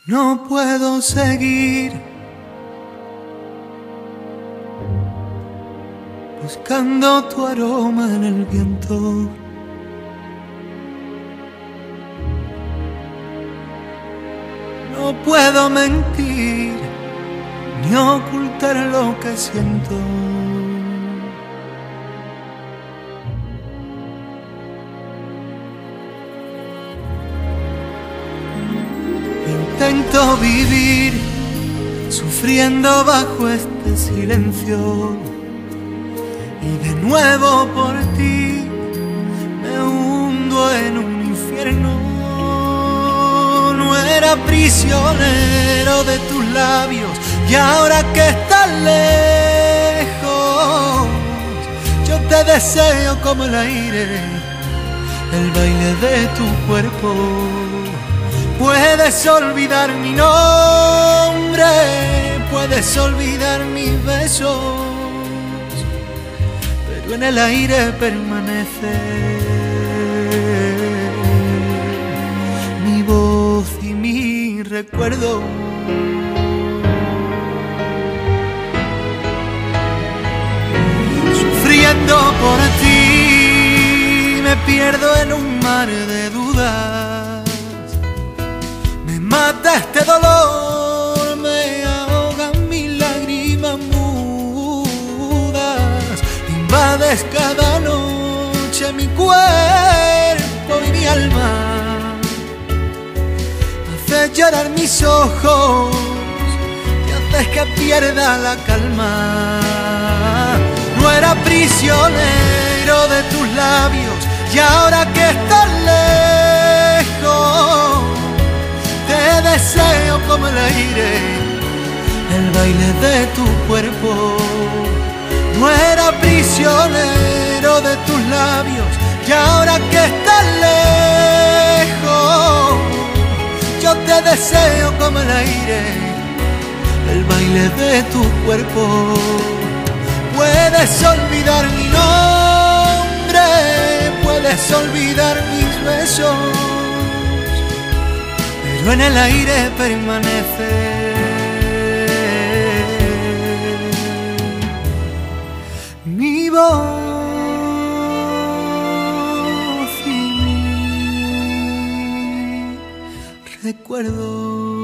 No puedo seguir buscando tu aroma en el viento. No puedo mentir ni ocultar lo que siento. Intento vivir sufriendo bajo este silencio y de nuevo por ti me hundo en un infierno. No era prisionero de tus labios y ahora que estás lejos yo te deseo como el aire, el baile de tu cuerpo. Puedes olvidar mi nombre, puedes olvidar mis besos, pero en el aire permanece mi voz y mi recuerdo. Sufriendo por ti me pierdo en un mar de dudas. Mata este dolor, me ahogan mis lágrimas mudas. Invades cada noche mi cuerpo y mi alma. Haces llorar mis ojos y haces que pierda la calma. No era prisionero de tus labios y ahora que estás lejos te deseo como el aire, el baile de tu cuerpo. No era prisionero de tus labios y ahora que estás lejos yo te deseo como el aire, el baile de tu cuerpo. Puedes olvidar mi nombre, puedes olvidar mis besos, pero en el aire permanece mi voz y mi recuerdo.